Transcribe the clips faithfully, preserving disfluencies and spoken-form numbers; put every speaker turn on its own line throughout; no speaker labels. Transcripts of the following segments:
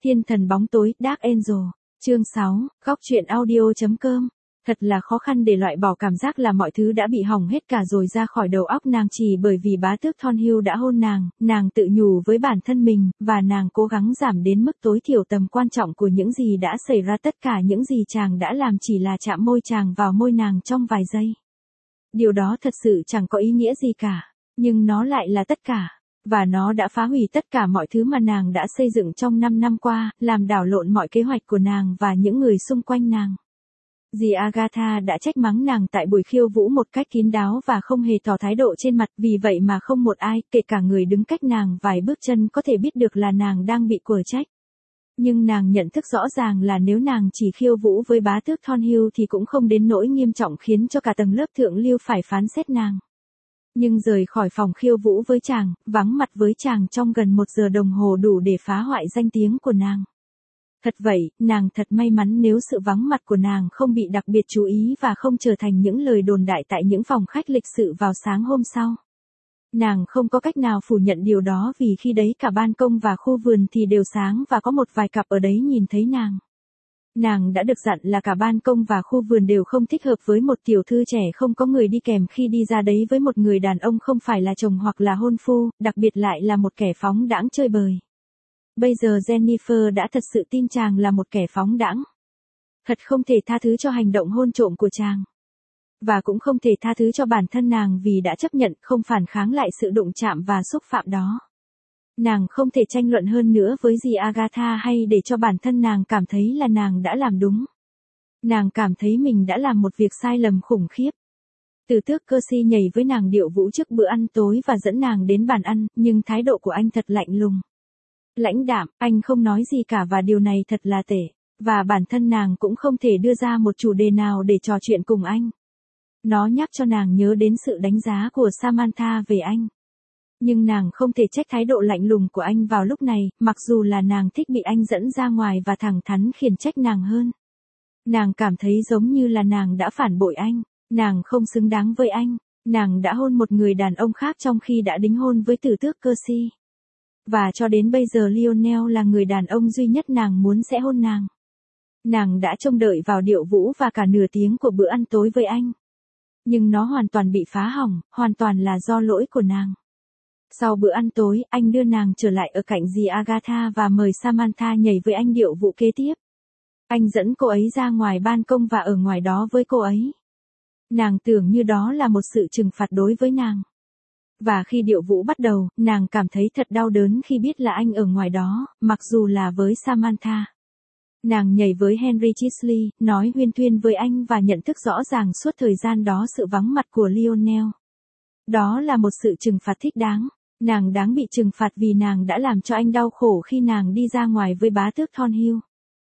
Thiên thần bóng tối, Dark Angel, chương sáu, góc truyện audio.com. Thật là khó khăn để loại bỏ cảm giác là mọi thứ đã bị hỏng hết cả rồi ra khỏi đầu óc nàng chỉ bởi vì bá tước Thornhill đã hôn nàng, nàng tự nhủ với bản thân mình, và nàng cố gắng giảm đến mức tối thiểu tầm quan trọng của những gì đã xảy ra. Tất cả những gì chàng đã làm chỉ là chạm môi chàng vào môi nàng trong vài giây. Điều đó thật sự chẳng có ý nghĩa gì cả, nhưng nó lại là tất cả. Và nó đã phá hủy tất cả mọi thứ mà nàng đã xây dựng trong năm năm qua, làm đảo lộn mọi kế hoạch của nàng và những người xung quanh nàng. Dì Agatha đã trách mắng nàng tại buổi khiêu vũ một cách kín đáo và không hề tỏ thái độ trên mặt, vì vậy mà không một ai, kể cả người đứng cách nàng vài bước chân, có thể biết được là nàng đang bị quở trách. Nhưng nàng nhận thức rõ ràng là nếu nàng chỉ khiêu vũ với bá tước Thornhill thì cũng không đến nỗi nghiêm trọng khiến cho cả tầng lớp thượng lưu phải phán xét nàng. Nhưng rời khỏi phòng khiêu vũ với chàng, vắng mặt với chàng trong gần một giờ đồng hồ đủ để phá hoại danh tiếng của nàng. Thật vậy, nàng thật may mắn nếu sự vắng mặt của nàng không bị đặc biệt chú ý và không trở thành những lời đồn đại tại những phòng khách lịch sự vào sáng hôm sau. Nàng không có cách nào phủ nhận điều đó vì khi đấy cả ban công và khu vườn thì đều sáng và có một vài cặp ở đấy nhìn thấy nàng. Nàng đã được dặn là cả ban công và khu vườn đều không thích hợp với một tiểu thư trẻ không có người đi kèm khi đi ra đấy với một người đàn ông không phải là chồng hoặc là hôn phu, đặc biệt lại là một kẻ phóng đãng chơi bời. Bây giờ Jennifer đã thật sự tin chàng là một kẻ phóng đãng. Thật không thể tha thứ cho hành động hôn trộm của chàng. Và cũng không thể tha thứ cho bản thân nàng vì đã chấp nhận không phản kháng lại sự đụng chạm và xúc phạm đó. Nàng không thể tranh luận hơn nữa với dì Agatha hay để cho bản thân nàng cảm thấy là nàng đã làm đúng. Nàng cảm thấy mình đã làm một việc sai lầm khủng khiếp. Từ tước Percy nhảy với nàng điệu vũ trước bữa ăn tối và dẫn nàng đến bàn ăn, nhưng thái độ của anh thật lạnh lùng. Lãnh đạm, anh không nói gì cả và điều này thật là tệ. Và bản thân nàng cũng không thể đưa ra một chủ đề nào để trò chuyện cùng anh. Nó nhắc cho nàng nhớ đến sự đánh giá của Samantha về anh. Nhưng nàng không thể trách thái độ lạnh lùng của anh vào lúc này, mặc dù là nàng thích bị anh dẫn ra ngoài và thẳng thắn khiển trách nàng hơn. Nàng cảm thấy giống như là nàng đã phản bội anh, nàng không xứng đáng với anh, nàng đã hôn một người đàn ông khác trong khi đã đính hôn với tử tước Percy. Và cho đến bây giờ Lionel là người đàn ông duy nhất nàng muốn sẽ hôn nàng. Nàng đã trông đợi vào điệu vũ và cả nửa tiếng của bữa ăn tối với anh. Nhưng nó hoàn toàn bị phá hỏng, hoàn toàn là do lỗi của nàng. Sau bữa ăn tối, anh đưa nàng trở lại ở cạnh dì Agatha và mời Samantha nhảy với anh điệu vũ kế tiếp. Anh dẫn cô ấy ra ngoài ban công và ở ngoài đó với cô ấy. Nàng tưởng như đó là một sự trừng phạt đối với nàng. Và khi điệu vũ bắt đầu, nàng cảm thấy thật đau đớn khi biết là anh ở ngoài đó, mặc dù là với Samantha. Nàng nhảy với Henry Chisley, nói huyên thuyên với anh và nhận thức rõ ràng suốt thời gian đó sự vắng mặt của Lionel. Đó là một sự trừng phạt thích đáng. Nàng đáng bị trừng phạt vì nàng đã làm cho anh đau khổ khi nàng đi ra ngoài với bá tước Thornhill.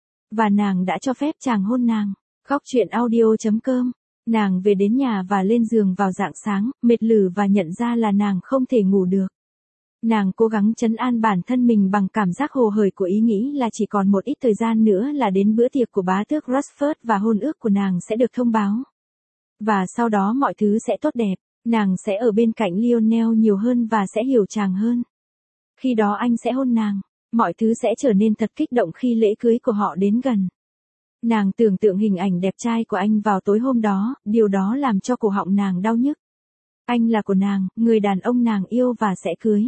Và nàng đã cho phép chàng hôn nàng. Góc truyện audio.com. Nàng về đến nhà và lên giường vào rạng sáng, mệt lử và nhận ra là nàng không thể ngủ được. Nàng cố gắng trấn an bản thân mình bằng cảm giác hồ hởi của ý nghĩ là chỉ còn một ít thời gian nữa là đến bữa tiệc của bá tước Rochford và hôn ước của nàng sẽ được thông báo. Và sau đó mọi thứ sẽ tốt đẹp, nàng sẽ ở bên cạnh Lionel nhiều hơn và sẽ hiểu chàng hơn. Khi đó anh sẽ hôn nàng, mọi thứ sẽ trở nên thật kích động khi lễ cưới của họ đến gần. Nàng tưởng tượng hình ảnh đẹp trai của anh vào tối hôm đó, điều đó làm cho cổ họng nàng đau nhức. Anh là của nàng, người đàn ông nàng yêu và sẽ cưới.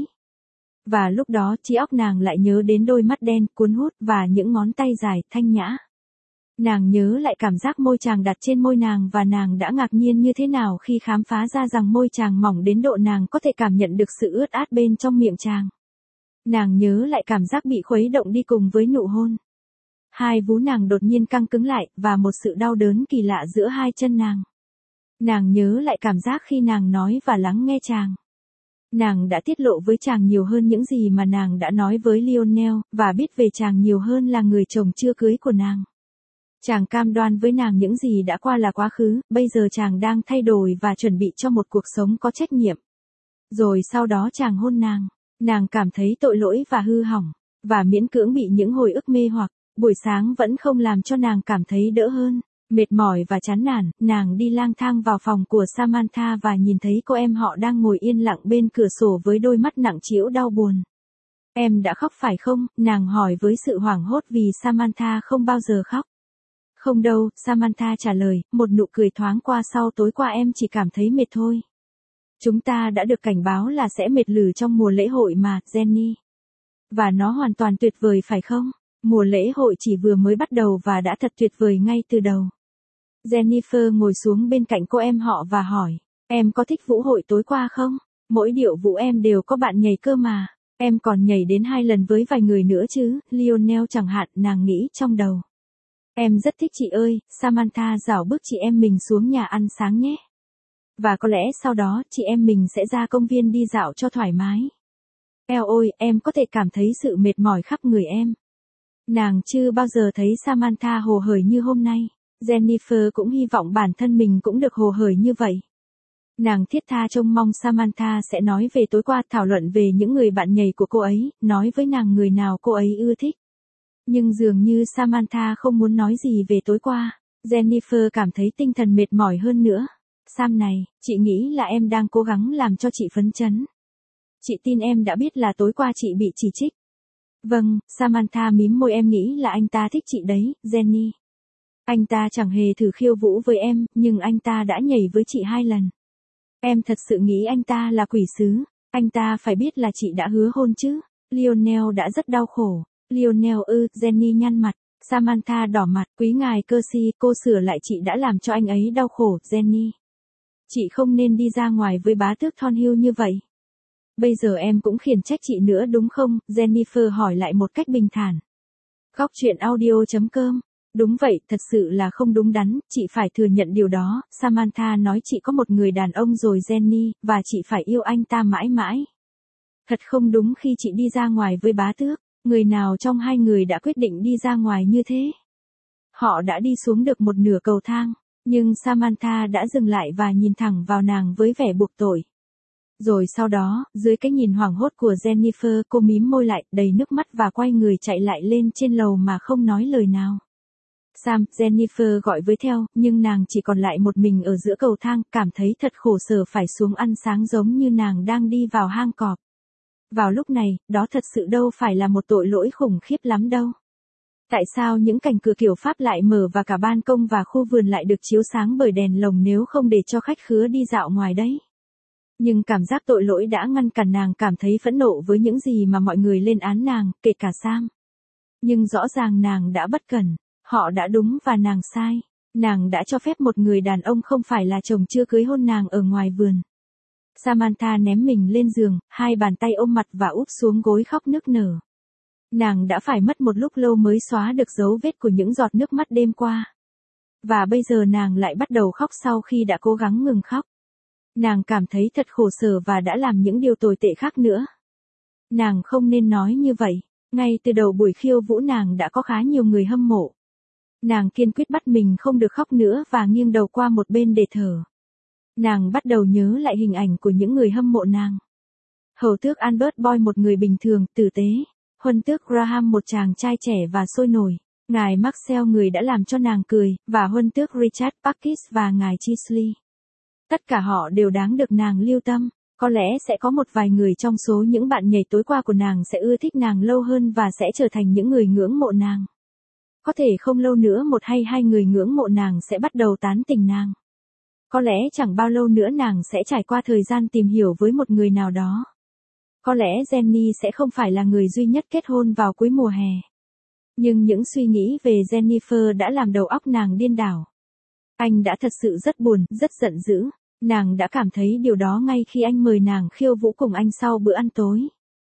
Và lúc đó trí óc nàng lại nhớ đến đôi mắt đen, cuốn hút và những ngón tay dài, thanh nhã. Nàng nhớ lại cảm giác môi chàng đặt trên môi nàng và nàng đã ngạc nhiên như thế nào khi khám phá ra rằng môi chàng mỏng đến độ nàng có thể cảm nhận được sự ướt át bên trong miệng chàng. Nàng nhớ lại cảm giác bị khuấy động đi cùng với nụ hôn. Hai vú nàng đột nhiên căng cứng lại, và một sự đau đớn kỳ lạ giữa hai chân nàng. Nàng nhớ lại cảm giác khi nàng nói và lắng nghe chàng. Nàng đã tiết lộ với chàng nhiều hơn những gì mà nàng đã nói với Lionel, và biết về chàng nhiều hơn là người chồng chưa cưới của nàng. Chàng cam đoan với nàng những gì đã qua là quá khứ, bây giờ chàng đang thay đổi và chuẩn bị cho một cuộc sống có trách nhiệm. Rồi sau đó chàng hôn nàng, nàng cảm thấy tội lỗi và hư hỏng, và miễn cưỡng bị những hồi ức mê hoặc. Buổi sáng vẫn không làm cho nàng cảm thấy đỡ hơn. Mệt mỏi và chán nản, nàng đi lang thang vào phòng của Samantha và nhìn thấy cô em họ đang ngồi yên lặng bên cửa sổ với đôi mắt nặng trĩu đau buồn. Em đã khóc phải không? Nàng hỏi với sự hoảng hốt vì Samantha không bao giờ khóc. Không đâu, Samantha trả lời, một nụ cười thoáng qua sau tối qua em chỉ cảm thấy mệt thôi. Chúng ta đã được cảnh báo là sẽ mệt lử trong mùa lễ hội mà, Jenny. Và nó hoàn toàn tuyệt vời phải không? Mùa lễ hội chỉ vừa mới bắt đầu và đã thật tuyệt vời ngay từ đầu. Jennifer ngồi xuống bên cạnh cô em họ và hỏi, em có thích vũ hội tối qua không? Mỗi điệu vũ em đều có bạn nhảy cơ mà. Em còn nhảy đến hai lần với vài người nữa chứ, Lionel chẳng hạn, nàng nghĩ trong đầu. Em rất thích chị ơi, Samantha rảo bước chị em mình xuống nhà ăn sáng nhé. Và có lẽ sau đó chị em mình sẽ ra công viên đi dạo cho thoải mái. Eo ôi, em có thể cảm thấy sự mệt mỏi khắp người em. Nàng chưa bao giờ thấy Samantha hồ hởi như hôm nay. Jennifer cũng hy vọng bản thân mình cũng được hồ hởi như vậy. Nàng thiết tha trông mong Samantha sẽ nói về tối qua, thảo luận về những người bạn nhảy của cô ấy, nói với nàng người nào cô ấy ưa thích. Nhưng dường như Samantha không muốn nói gì về tối qua. Jennifer cảm thấy tinh thần mệt mỏi hơn nữa. Sam này, chị nghĩ là em đang cố gắng làm cho chị phấn chấn. Chị tin em đã biết là tối qua chị bị chỉ trích. Vâng, Samantha mím môi, em nghĩ là anh ta thích chị đấy, Jenny. Anh ta chẳng hề thử khiêu vũ với em, nhưng anh ta đã nhảy với chị hai lần. Em thật sự nghĩ anh ta là quỷ sứ. Anh ta phải biết là chị đã hứa hôn chứ. Lionel đã rất đau khổ. Lionel ư, Jenny nhăn mặt. Samantha đỏ mặt, quý ngài Kersey, cô sửa lại, chị đã làm cho anh ấy đau khổ, Jenny. Chị không nên đi ra ngoài với bá tước Thornhill như vậy. Bây giờ em cũng khiển trách chị nữa đúng không? Jennifer hỏi lại một cách bình thản. Góc truyện audio chấm com. Đúng vậy, thật sự là không đúng đắn, chị phải thừa nhận điều đó. Samantha nói chị có một người đàn ông rồi Jenny, và chị phải yêu anh ta mãi mãi. Thật không đúng khi chị đi ra ngoài với bá tước. Người nào trong hai người đã quyết định đi ra ngoài như thế? Họ đã đi xuống được một nửa cầu thang, nhưng Samantha đã dừng lại và nhìn thẳng vào nàng với vẻ buộc tội. Rồi sau đó, dưới cái nhìn hoảng hốt của Jennifer, cô mím môi lại, đầy nước mắt và quay người chạy lại lên trên lầu mà không nói lời nào. Sam, Jennifer gọi với theo, nhưng nàng chỉ còn lại một mình ở giữa cầu thang, cảm thấy thật khổ sở phải xuống ăn sáng giống như nàng đang đi vào hang cọp. Vào lúc này, đó thật sự đâu phải là một tội lỗi khủng khiếp lắm đâu. Tại sao những cảnh cửa kiểu Pháp lại mở và cả ban công và khu vườn lại được chiếu sáng bởi đèn lồng nếu không để cho khách khứa đi dạo ngoài đấy? Nhưng cảm giác tội lỗi đã ngăn cản nàng cảm thấy phẫn nộ với những gì mà mọi người lên án nàng, kể cả Sam. Nhưng rõ ràng nàng đã bất cẩn, họ đã đúng và nàng sai. Nàng đã cho phép một người đàn ông không phải là chồng chưa cưới hôn nàng ở ngoài vườn. Samantha ném mình lên giường, hai bàn tay ôm mặt và úp xuống gối khóc nức nở. Nàng đã phải mất một lúc lâu mới xóa được dấu vết của những giọt nước mắt đêm qua. Và bây giờ nàng lại bắt đầu khóc sau khi đã cố gắng ngừng khóc. Nàng cảm thấy thật khổ sở và đã làm những điều tồi tệ khác nữa. Nàng không nên nói như vậy. Ngay từ đầu buổi khiêu vũ nàng đã có khá nhiều người hâm mộ. Nàng kiên quyết bắt mình không được khóc nữa và nghiêng đầu qua một bên để thở. Nàng bắt đầu nhớ lại hình ảnh của những người hâm mộ nàng. Hầu tước Albert Boy, một người bình thường, tử tế. Huân tước Graham, một chàng trai trẻ và sôi nổi. Ngài Maxwell, người đã làm cho nàng cười, và huân tước Richard Parkes và ngài Chisley. Tất cả họ đều đáng được nàng lưu tâm. Có lẽ sẽ có một vài người trong số những bạn nhảy tối qua của nàng sẽ ưa thích nàng lâu hơn và sẽ trở thành những người ngưỡng mộ nàng. Có thể không lâu nữa một hay hai người ngưỡng mộ nàng sẽ bắt đầu tán tỉnh nàng. Có lẽ chẳng bao lâu nữa nàng sẽ trải qua thời gian tìm hiểu với một người nào đó. Có lẽ Jenny sẽ không phải là người duy nhất kết hôn vào cuối mùa hè. Nhưng những suy nghĩ về Jennifer đã làm đầu óc nàng điên đảo. Anh đã thật sự rất buồn, rất giận dữ. Nàng đã cảm thấy điều đó ngay khi anh mời nàng khiêu vũ cùng anh sau bữa ăn tối.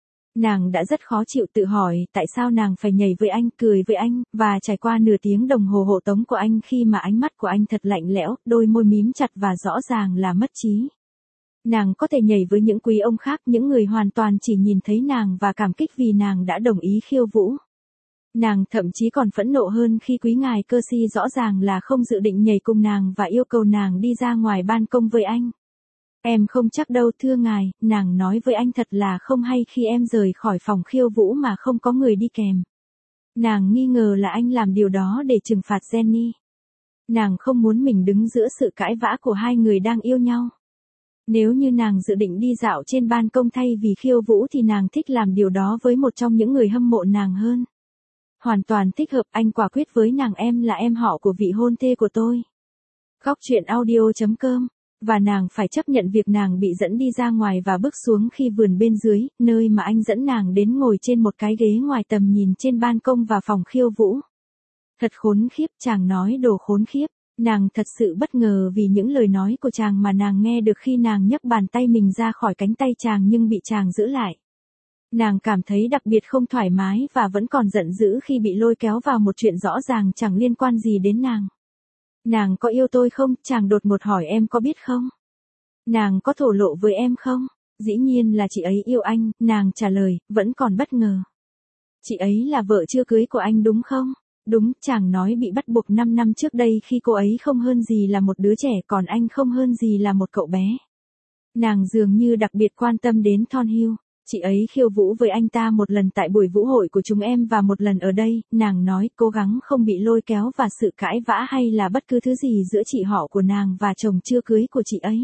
Nàng đã rất khó chịu, tự hỏi tại sao nàng phải nhảy với anh, cười với anh, và trải qua nửa tiếng đồng hồ hộ tống của anh khi mà ánh mắt của anh thật lạnh lẽo, đôi môi mím chặt và rõ ràng là mất trí. Nàng có thể nhảy với những quý ông khác, những người hoàn toàn chỉ nhìn thấy nàng và cảm kích vì nàng đã đồng ý khiêu vũ. Nàng thậm chí còn phẫn nộ hơn khi quý ngài Kersey rõ ràng là không dự định nhảy cùng nàng và yêu cầu nàng đi ra ngoài ban công với anh. Em không chắc đâu thưa ngài, nàng nói với anh, thật là không hay khi em rời khỏi phòng khiêu vũ mà không có người đi kèm. Nàng nghi ngờ là anh làm điều đó để trừng phạt Jenny. Nàng không muốn mình đứng giữa sự cãi vã của hai người đang yêu nhau. Nếu như nàng dự định đi dạo trên ban công thay vì khiêu vũ thì nàng thích làm điều đó với một trong những người hâm mộ nàng hơn. Hoàn toàn thích hợp, anh quả quyết với nàng, em là em họ của vị hôn thê của tôi. Góc truyện audio chấm com. Và nàng phải chấp nhận việc nàng bị dẫn đi ra ngoài và bước xuống khi vườn bên dưới, nơi mà anh dẫn nàng đến ngồi trên một cái ghế ngoài tầm nhìn trên ban công và phòng khiêu vũ. Thật khốn khiếp, chàng nói đồ khốn khiếp. Nàng thật sự bất ngờ vì những lời nói của chàng mà nàng nghe được khi nàng nhấc bàn tay mình ra khỏi cánh tay chàng nhưng bị chàng giữ lại. Nàng cảm thấy đặc biệt không thoải mái và vẫn còn giận dữ khi bị lôi kéo vào một chuyện rõ ràng chẳng liên quan gì đến nàng. Nàng có yêu tôi không? Chàng đột ngột hỏi. Em có biết không? Nàng có thổ lộ với em không? Dĩ nhiên là chị ấy yêu anh, nàng trả lời, vẫn còn bất ngờ. Chị ấy là vợ chưa cưới của anh đúng không? Đúng, chàng nói bị bắt buộc năm năm trước đây khi cô ấy không hơn gì là một đứa trẻ còn anh không hơn gì là một cậu bé. Nàng dường như đặc biệt quan tâm đến Thornhill. Chị ấy khiêu vũ với anh ta một lần tại buổi vũ hội của chúng em và một lần ở đây, nàng nói, cố gắng không bị lôi kéo và sự cãi vã hay là bất cứ thứ gì giữa chị họ của nàng và chồng chưa cưới của chị ấy.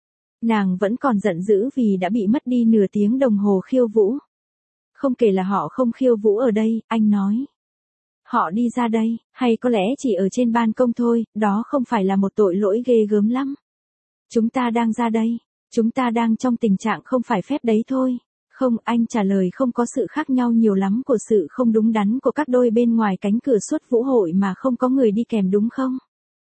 Nàng vẫn còn giận dữ vì đã bị mất đi nửa tiếng đồng hồ khiêu vũ. Không kể là họ không khiêu vũ ở đây, anh nói. Họ đi ra đây, hay có lẽ chỉ ở trên ban công thôi, đó không phải là một tội lỗi ghê gớm lắm. Chúng ta đang ra đây, chúng ta đang trong tình trạng không phải phép đấy thôi. Không, anh trả lời, không có sự khác nhau nhiều lắm của sự không đúng đắn của các đôi bên ngoài cánh cửa suốt vũ hội mà không có người đi kèm đúng không?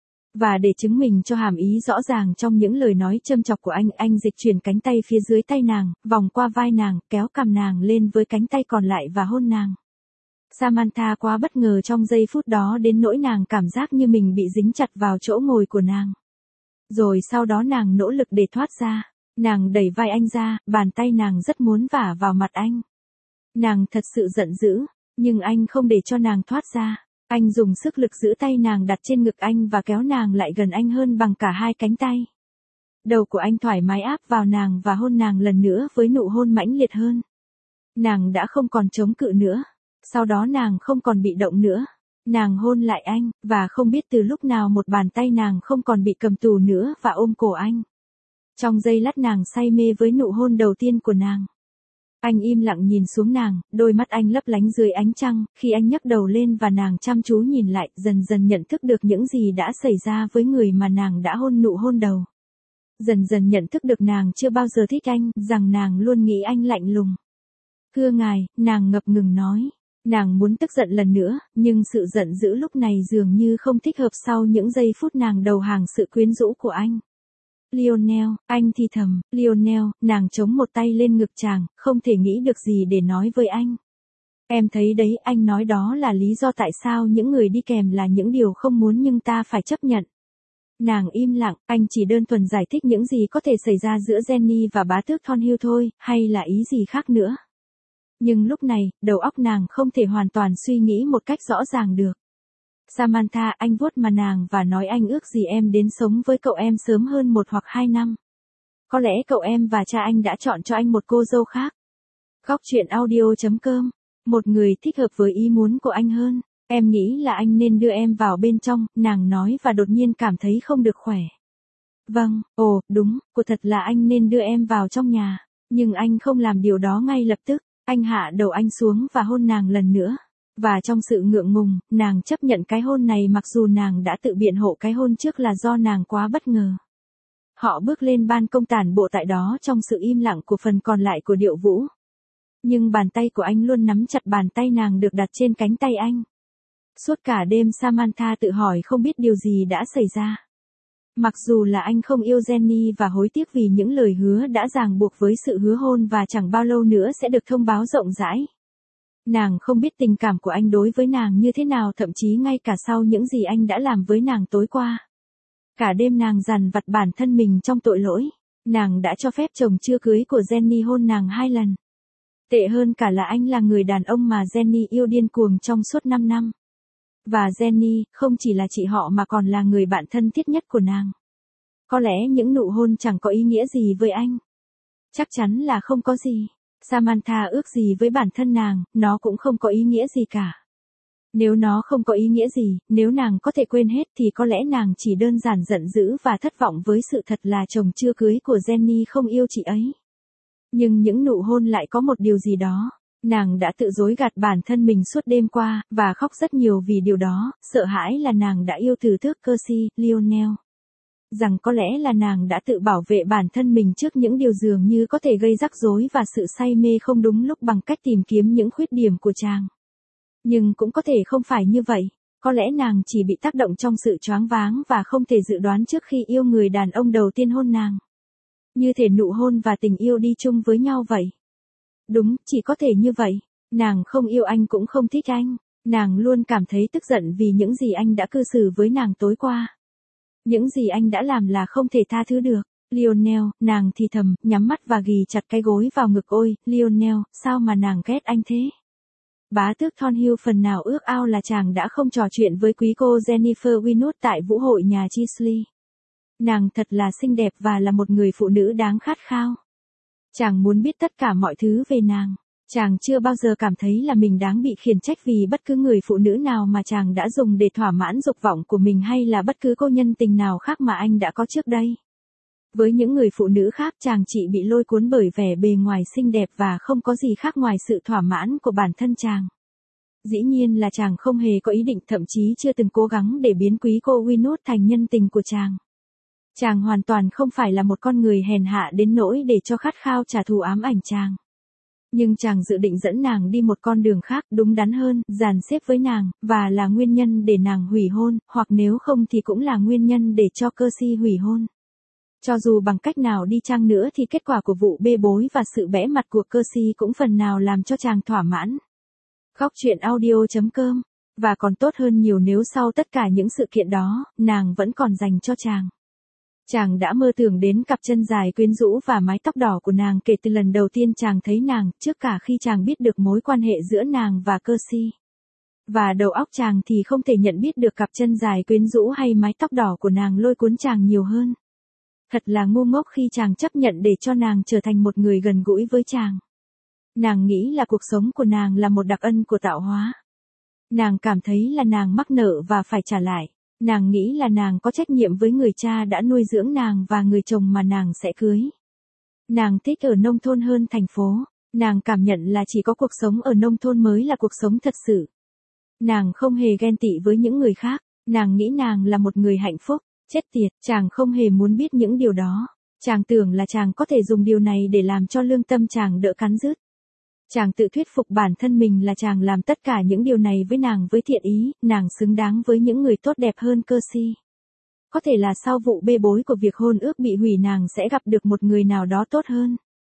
Và để chứng minh cho hàm ý rõ ràng trong những lời nói châm chọc của anh, anh dịch chuyển cánh tay phía dưới tay nàng, vòng qua vai nàng, kéo cằm nàng lên với cánh tay còn lại và hôn nàng. Samantha quá bất ngờ trong giây phút đó đến nỗi nàng cảm giác như mình bị dính chặt vào chỗ ngồi của nàng. Rồi sau đó nàng nỗ lực để thoát ra. Nàng đẩy vai anh ra, bàn tay nàng rất muốn vả vào mặt anh. Nàng thật sự giận dữ, nhưng anh không để cho nàng thoát ra. Anh dùng sức lực giữ tay nàng đặt trên ngực anh và kéo nàng lại gần anh hơn bằng cả hai cánh tay. Đầu của anh thoải mái áp vào nàng và hôn nàng lần nữa với nụ hôn mãnh liệt hơn. Nàng đã không còn chống cự nữa. Sau đó nàng không còn bị động nữa. Nàng hôn lại anh, và không biết từ lúc nào một bàn tay nàng không còn bị cầm tù nữa và ôm cổ anh. Trong giây lát nàng say mê với nụ hôn đầu tiên của nàng. Anh im lặng nhìn xuống nàng, đôi mắt anh lấp lánh dưới ánh trăng, khi anh nhấc đầu lên và nàng chăm chú nhìn lại, dần dần nhận thức được những gì đã xảy ra với người mà nàng đã hôn nụ hôn đầu. Dần dần nhận thức được nàng chưa bao giờ thích anh, rằng nàng luôn nghĩ anh lạnh lùng. Thưa ngài, nàng ngập ngừng nói. Nàng muốn tức giận lần nữa, nhưng sự giận dữ lúc này dường như không thích hợp sau những giây phút nàng đầu hàng sự quyến rũ của anh. Lionel, anh thì thầm, Lionel, nàng chống một tay lên ngực chàng, không thể nghĩ được gì để nói với anh. Em thấy đấy, anh nói đó là lý do tại sao những người đi kèm là những điều không muốn nhưng ta phải chấp nhận. Nàng im lặng, anh chỉ đơn thuần giải thích những gì có thể xảy ra giữa Jenny và bá tước Thornhill thôi, hay là ý gì khác nữa. Nhưng lúc này, đầu óc nàng không thể hoàn toàn suy nghĩ một cách rõ ràng được. Samantha, anh vuốt mặt nàng và nói, anh ước gì em đến sống với cậu em sớm hơn một hoặc hai năm. Có lẽ cậu em và cha anh đã chọn cho anh một cô dâu khác. Góc truyện audio chấm com. Một người thích hợp với ý muốn của anh hơn. Em nghĩ là anh nên đưa em vào bên trong, nàng nói và đột nhiên cảm thấy không được khỏe. Vâng, ồ, đúng, của thật là anh nên đưa em vào trong nhà. Nhưng anh không làm điều đó ngay lập tức. Anh hạ đầu anh xuống và hôn nàng lần nữa. Và trong sự ngượng ngùng, nàng chấp nhận cái hôn này mặc dù nàng đã tự biện hộ cái hôn trước là do nàng quá bất ngờ. Họ bước lên ban công tản bộ tại đó trong sự im lặng của phần còn lại của điệu vũ. Nhưng bàn tay của anh luôn nắm chặt bàn tay nàng được đặt trên cánh tay anh. Suốt cả đêm Samantha tự hỏi không biết điều gì đã xảy ra. Mặc dù là anh không yêu Jenny và hối tiếc vì những lời hứa đã ràng buộc với sự hứa hôn và chẳng bao lâu nữa sẽ được thông báo rộng rãi. Nàng không biết tình cảm của anh đối với nàng như thế nào, thậm chí ngay cả sau những gì anh đã làm với nàng tối qua. Cả đêm nàng dằn vặt bản thân mình trong tội lỗi. Nàng đã cho phép chồng chưa cưới của Jenny hôn nàng hai lần. Tệ hơn cả là anh là người đàn ông mà Jenny yêu điên cuồng trong suốt năm năm. Và Jenny không chỉ là chị họ mà còn là người bạn thân thiết nhất của nàng. Có lẽ những nụ hôn chẳng có ý nghĩa gì với anh. Chắc chắn là không có gì. Samantha ước gì với bản thân nàng, nó cũng không có ý nghĩa gì cả. Nếu nó không có ý nghĩa gì, nếu nàng có thể quên hết thì có lẽ nàng chỉ đơn giản giận dữ và thất vọng với sự thật là chồng chưa cưới của Jenny không yêu chị ấy. Nhưng những nụ hôn lại có một điều gì đó. Nàng đã tự dối gạt bản thân mình suốt đêm qua, và khóc rất nhiều vì điều đó, sợ hãi là nàng đã yêu từ tước Percy, Lionel. Rằng có lẽ là nàng đã tự bảo vệ bản thân mình trước những điều dường như có thể gây rắc rối và sự say mê không đúng lúc bằng cách tìm kiếm những khuyết điểm của chàng. Nhưng cũng có thể không phải như vậy, có lẽ nàng chỉ bị tác động trong sự choáng váng và không thể dự đoán trước khi yêu người đàn ông đầu tiên hôn nàng. Như thể nụ hôn và tình yêu đi chung với nhau vậy. Đúng, chỉ có thể như vậy. Nàng không yêu anh cũng không thích anh. Nàng luôn cảm thấy tức giận vì những gì anh đã cư xử với nàng tối qua. Những gì anh đã làm là không thể tha thứ được. Lionel, nàng thì thầm, nhắm mắt và ghì chặt cái gối vào ngực. Ôi, Lionel, sao mà nàng ghét anh thế? Bá tước Thornhill phần nào ước ao là chàng đã không trò chuyện với quý cô Jennifer Winwood tại vũ hội nhà Chisley. Nàng thật là xinh đẹp và là một người phụ nữ đáng khát khao. Chàng muốn biết tất cả mọi thứ về nàng. Chàng chưa bao giờ cảm thấy là mình đáng bị khiển trách vì bất cứ người phụ nữ nào mà chàng đã dùng để thỏa mãn dục vọng của mình hay là bất cứ cô nhân tình nào khác mà anh đã có trước đây. Với những người phụ nữ khác chàng chỉ bị lôi cuốn bởi vẻ bề ngoài xinh đẹp và không có gì khác ngoài sự thỏa mãn của bản thân chàng. Dĩ nhiên là chàng không hề có ý định, thậm chí chưa từng cố gắng để biến quý cô Winwood thành nhân tình của chàng. Chàng hoàn toàn không phải là một con người hèn hạ đến nỗi để cho khát khao trả thù ám ảnh chàng. Nhưng chàng dự định dẫn nàng đi một con đường khác, đúng đắn hơn, dàn xếp với nàng, và là nguyên nhân để nàng hủy hôn, hoặc nếu không thì cũng là nguyên nhân để cho Percy hủy hôn. Cho dù bằng cách nào đi chăng nữa thì kết quả của vụ bê bối và sự bẽ mặt của Percy cũng phần nào làm cho chàng thỏa mãn. Góc truyện audio chấm com. Và còn tốt hơn nhiều nếu sau tất cả những sự kiện đó, nàng vẫn còn dành cho chàng. Chàng đã mơ tưởng đến cặp chân dài quyến rũ và mái tóc đỏ của nàng kể từ lần đầu tiên chàng thấy nàng, trước cả khi chàng biết được mối quan hệ giữa nàng và Percy. Và đầu óc chàng thì không thể nhận biết được cặp chân dài quyến rũ hay mái tóc đỏ của nàng lôi cuốn chàng nhiều hơn. Thật là ngu ngốc khi chàng chấp nhận để cho nàng trở thành một người gần gũi với chàng. Nàng nghĩ là cuộc sống của nàng là một đặc ân của tạo hóa. Nàng cảm thấy là nàng mắc nợ và phải trả lại. Nàng nghĩ là nàng có trách nhiệm với người cha đã nuôi dưỡng nàng và người chồng mà nàng sẽ cưới. Nàng thích ở nông thôn hơn thành phố. Nàng cảm nhận là chỉ có cuộc sống ở nông thôn mới là cuộc sống thật sự. Nàng không hề ghen tị với những người khác. Nàng nghĩ nàng là một người hạnh phúc. Chết tiệt, chàng không hề muốn biết những điều đó. Chàng tưởng là chàng có thể dùng điều này để làm cho lương tâm chàng đỡ cắn rứt. Chàng tự thuyết phục bản thân mình là chàng làm tất cả những điều này với nàng với thiện ý, nàng xứng đáng với những người tốt đẹp hơn Percy. Có thể là sau vụ bê bối của việc hôn ước bị hủy nàng sẽ gặp được một người nào đó tốt hơn.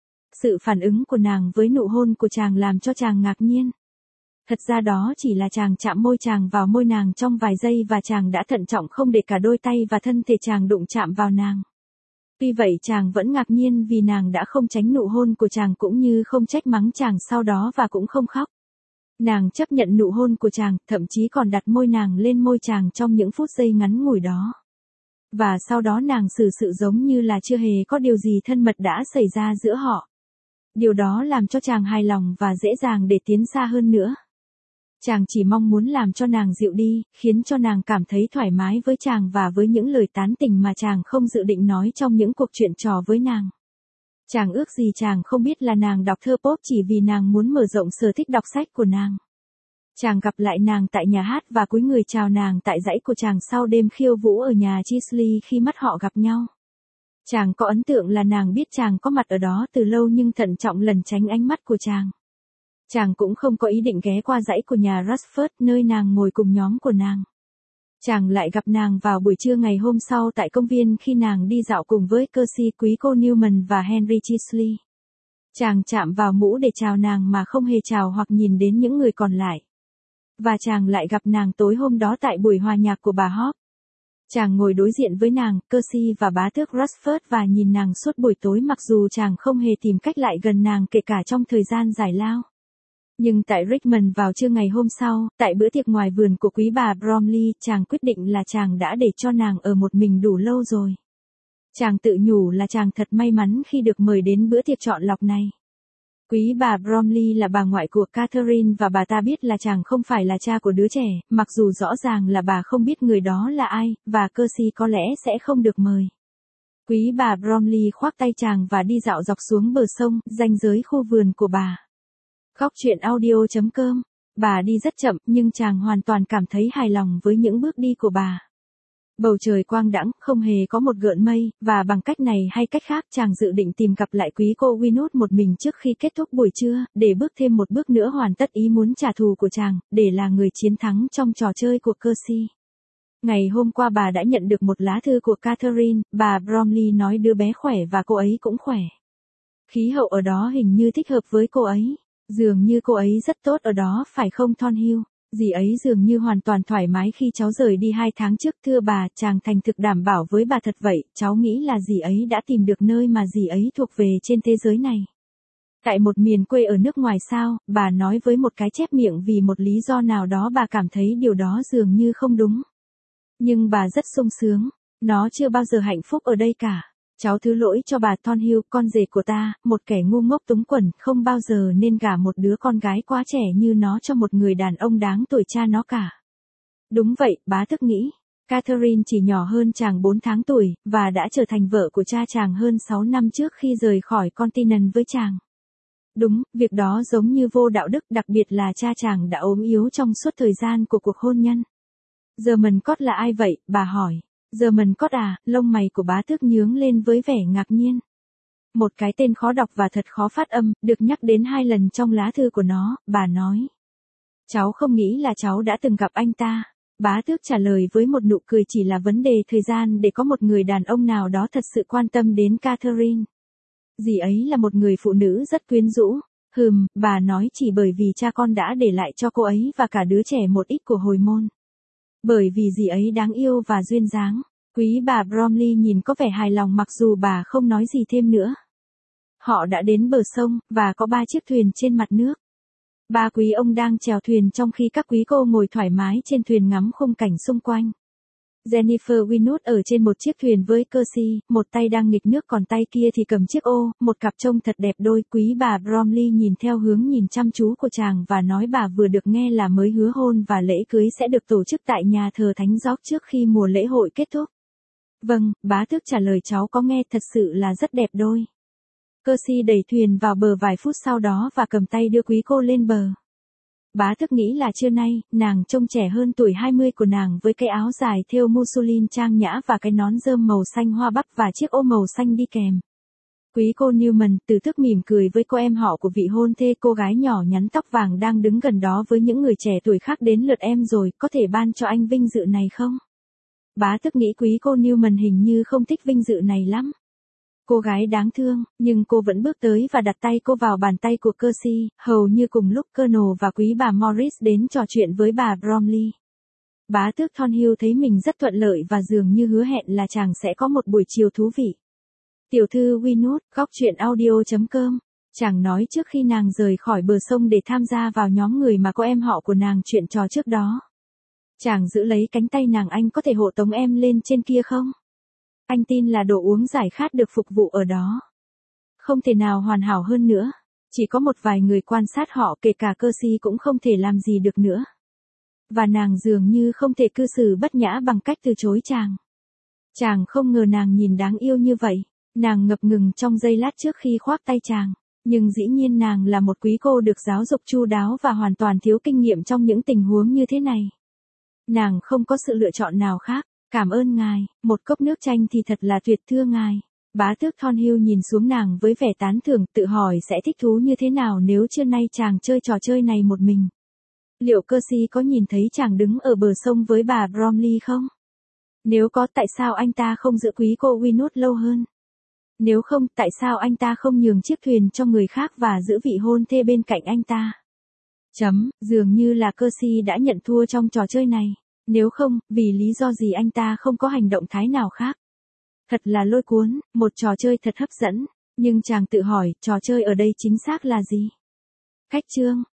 Sự phản ứng của nàng với nụ hôn của chàng làm cho chàng ngạc nhiên. Thật ra đó chỉ là chàng chạm môi chàng vào môi nàng trong vài giây và chàng đã thận trọng không để cả đôi tay và thân thể chàng đụng chạm vào nàng. Tuy vậy chàng vẫn ngạc nhiên vì nàng đã không tránh nụ hôn của chàng cũng như không trách mắng chàng sau đó và cũng không khóc. Nàng chấp nhận nụ hôn của chàng, thậm chí còn đặt môi nàng lên môi chàng trong những phút giây ngắn ngủi đó. Và sau đó nàng xử sự giống như là chưa hề có điều gì thân mật đã xảy ra giữa họ. Điều đó làm cho chàng hài lòng và dễ dàng để tiến xa hơn nữa. Chàng chỉ mong muốn làm cho nàng dịu đi, khiến cho nàng cảm thấy thoải mái với chàng và với những lời tán tỉnh mà chàng không dự định nói trong những cuộc chuyện trò với nàng. Chàng ước gì chàng không biết là nàng đọc thơ pop chỉ vì nàng muốn mở rộng sở thích đọc sách của nàng. Chàng gặp lại nàng tại nhà hát và cúi người chào nàng tại dãy của chàng sau đêm khiêu vũ ở nhà Chisley khi mắt họ gặp nhau. Chàng có ấn tượng là nàng biết chàng có mặt ở đó từ lâu nhưng thận trọng lẩn tránh ánh mắt của chàng. Chàng cũng không có ý định ghé qua dãy của nhà Rushford nơi nàng ngồi cùng nhóm của nàng. Chàng lại gặp nàng vào buổi trưa ngày hôm sau tại công viên khi nàng đi dạo cùng với Percy, quý cô Newman và Henry Chisley. Chàng chạm vào mũ để chào nàng mà không hề chào hoặc nhìn đến những người còn lại. Và chàng lại gặp nàng tối hôm đó tại buổi hòa nhạc của bà Hop. Chàng ngồi đối diện với nàng, Percy và bá tước Rushford và nhìn nàng suốt buổi tối mặc dù chàng không hề tìm cách lại gần nàng kể cả trong thời gian giải lao. Nhưng tại Richmond vào trưa ngày hôm sau, tại bữa tiệc ngoài vườn của quý bà Bromley, chàng quyết định là chàng đã để cho nàng ở một mình đủ lâu rồi. Chàng tự nhủ là chàng thật may mắn khi được mời đến bữa tiệc chọn lọc này. Quý bà Bromley là bà ngoại của Catherine và bà ta biết là chàng không phải là cha của đứa trẻ, mặc dù rõ ràng là bà không biết người đó là ai, và Percy có lẽ sẽ không được mời. Quý bà Bromley khoác tay chàng và đi dạo dọc xuống bờ sông, ranh giới khu vườn của bà. Góc truyện audio chấm com. Bà đi rất chậm, nhưng chàng hoàn toàn cảm thấy hài lòng với những bước đi của bà. Bầu trời quang đãng, không hề có một gợn mây, và bằng cách này hay cách khác chàng dự định tìm gặp lại quý cô Winwood một mình trước khi kết thúc buổi trưa, để bước thêm một bước nữa hoàn tất ý muốn trả thù của chàng, để là người chiến thắng trong trò chơi của Percy. Ngày hôm qua bà đã nhận được một lá thư của Catherine, bà Bromley nói đứa bé khỏe và cô ấy cũng khỏe. Khí hậu ở đó hình như thích hợp với cô ấy. Dường như cô ấy rất tốt ở đó phải không Thornhill? Dì ấy dường như hoàn toàn thoải mái khi cháu rời đi hai tháng trước. Thưa bà, chàng thành thực đảm bảo với bà thật vậy, cháu nghĩ là dì ấy đã tìm được nơi mà dì ấy thuộc về trên thế giới này. Tại một miền quê ở nước ngoài sao, bà nói với một cái chép miệng vì một lý do nào đó bà cảm thấy điều đó dường như không đúng. Nhưng bà rất sung sướng, nó chưa bao giờ hạnh phúc ở đây cả. Cháu thứ lỗi cho bà Thornhill, con rể của ta, một kẻ ngu ngốc túng quẫn, không bao giờ nên gả một đứa con gái quá trẻ như nó cho một người đàn ông đáng tuổi cha nó cả. Đúng vậy, bá tước nghĩ. Catherine chỉ nhỏ hơn chàng bốn tháng tuổi, và đã trở thành vợ của cha chàng hơn sáu năm trước khi rời khỏi continent với chàng. Đúng, việc đó giống như vô đạo đức, đặc biệt là cha chàng đã ốm yếu trong suốt thời gian của cuộc hôn nhân. German Cot là ai vậy, bà hỏi. German Cot à, lông mày của bá tước nhướng lên với vẻ ngạc nhiên. Một cái tên khó đọc và thật khó phát âm, được nhắc đến hai lần trong lá thư của nó, bà nói. Cháu không nghĩ là cháu đã từng gặp anh ta. Bá tước trả lời với một nụ cười, chỉ là vấn đề thời gian để có một người đàn ông nào đó thật sự quan tâm đến Catherine. Dì ấy là một người phụ nữ rất quyến rũ. Hừm, bà nói chỉ bởi vì cha con đã để lại cho cô ấy và cả đứa trẻ một ít của hồi môn. Bởi vì dì ấy đáng yêu và duyên dáng. Quý bà Bromley nhìn có vẻ hài lòng mặc dù bà không nói gì thêm nữa. Họ đã đến bờ sông, và có ba chiếc thuyền trên mặt nước. Ba quý ông đang chèo thuyền trong khi các quý cô ngồi thoải mái trên thuyền ngắm khung cảnh xung quanh. Jennifer Winwood ở trên một chiếc thuyền với Percy, một tay đang nghịch nước còn tay kia thì cầm chiếc ô, một cặp trông thật đẹp đôi. Quý bà Bromley nhìn theo hướng nhìn chăm chú của chàng và nói bà vừa được nghe là mới hứa hôn và lễ cưới sẽ được tổ chức tại nhà thờ Thánh Gióc trước khi mùa lễ hội kết thúc. Vâng, bá tước trả lời, cháu có nghe, thật sự là rất đẹp đôi. Percy đẩy thuyền vào bờ vài phút sau đó và cầm tay đưa quý cô lên bờ. Bá tước nghĩ là trưa nay, nàng trông trẻ hơn tuổi hai mươi của nàng với cái áo dài thêu mousseline trang nhã và cái nón rơm màu xanh hoa bắp và chiếc ô màu xanh đi kèm. Quý cô Newman từ thức mỉm cười với cô em họ của vị hôn thê, cô gái nhỏ nhắn tóc vàng đang đứng gần đó với những người trẻ tuổi khác. Đến lượt em rồi, có thể ban cho anh vinh dự này không? Bá tước nghĩ quý cô Newman hình như không thích vinh dự này lắm. Cô gái đáng thương, nhưng cô vẫn bước tới và đặt tay cô vào bàn tay của Percy, hầu như cùng lúc Colonel và quý bà Morris đến trò chuyện với bà Bromley. Bá tước Thornhill thấy mình rất thuận lợi và dường như hứa hẹn là chàng sẽ có một buổi chiều thú vị. Tiểu thư Winwood, góc truyện audio chấm com. Chàng nói trước khi nàng rời khỏi bờ sông để tham gia vào nhóm người mà cô em họ của nàng chuyện trò trước đó. Chàng giữ lấy cánh tay nàng, anh có thể hộ tống em lên trên kia không? Anh tin là đồ uống giải khát được phục vụ ở đó không thể nào hoàn hảo hơn nữa. Chỉ có một vài người quan sát họ, kể cả Percy cũng không thể làm gì được nữa. Và nàng dường như không thể cư xử bất nhã bằng cách từ chối chàng. Chàng không ngờ nàng nhìn đáng yêu như vậy. Nàng ngập ngừng trong giây lát trước khi khoác tay chàng. Nhưng dĩ nhiên nàng là một quý cô được giáo dục chu đáo và hoàn toàn thiếu kinh nghiệm trong những tình huống như thế này. Nàng không có sự lựa chọn nào khác. Cảm ơn ngài, một cốc nước chanh thì thật là tuyệt, thưa ngài. Bá tước Thornhill nhìn xuống nàng với vẻ tán thưởng, tự hỏi sẽ thích thú như thế nào nếu trưa nay chàng chơi trò chơi này một mình. Liệu Percy có nhìn thấy chàng đứng ở bờ sông với bà Bromley không? Nếu có, tại sao anh ta không giữ quý cô Winwood lâu hơn? Nếu không, tại sao anh ta không nhường chiếc thuyền cho người khác và giữ vị hôn thê bên cạnh anh ta? Chấm, dường như là Percy đã nhận thua trong trò chơi này. Nếu không, vì lý do gì anh ta không có hành động thái nào khác? Thật là lôi cuốn, một trò chơi thật hấp dẫn. Nhưng chàng tự hỏi, trò chơi ở đây chính xác là gì? Khách chương.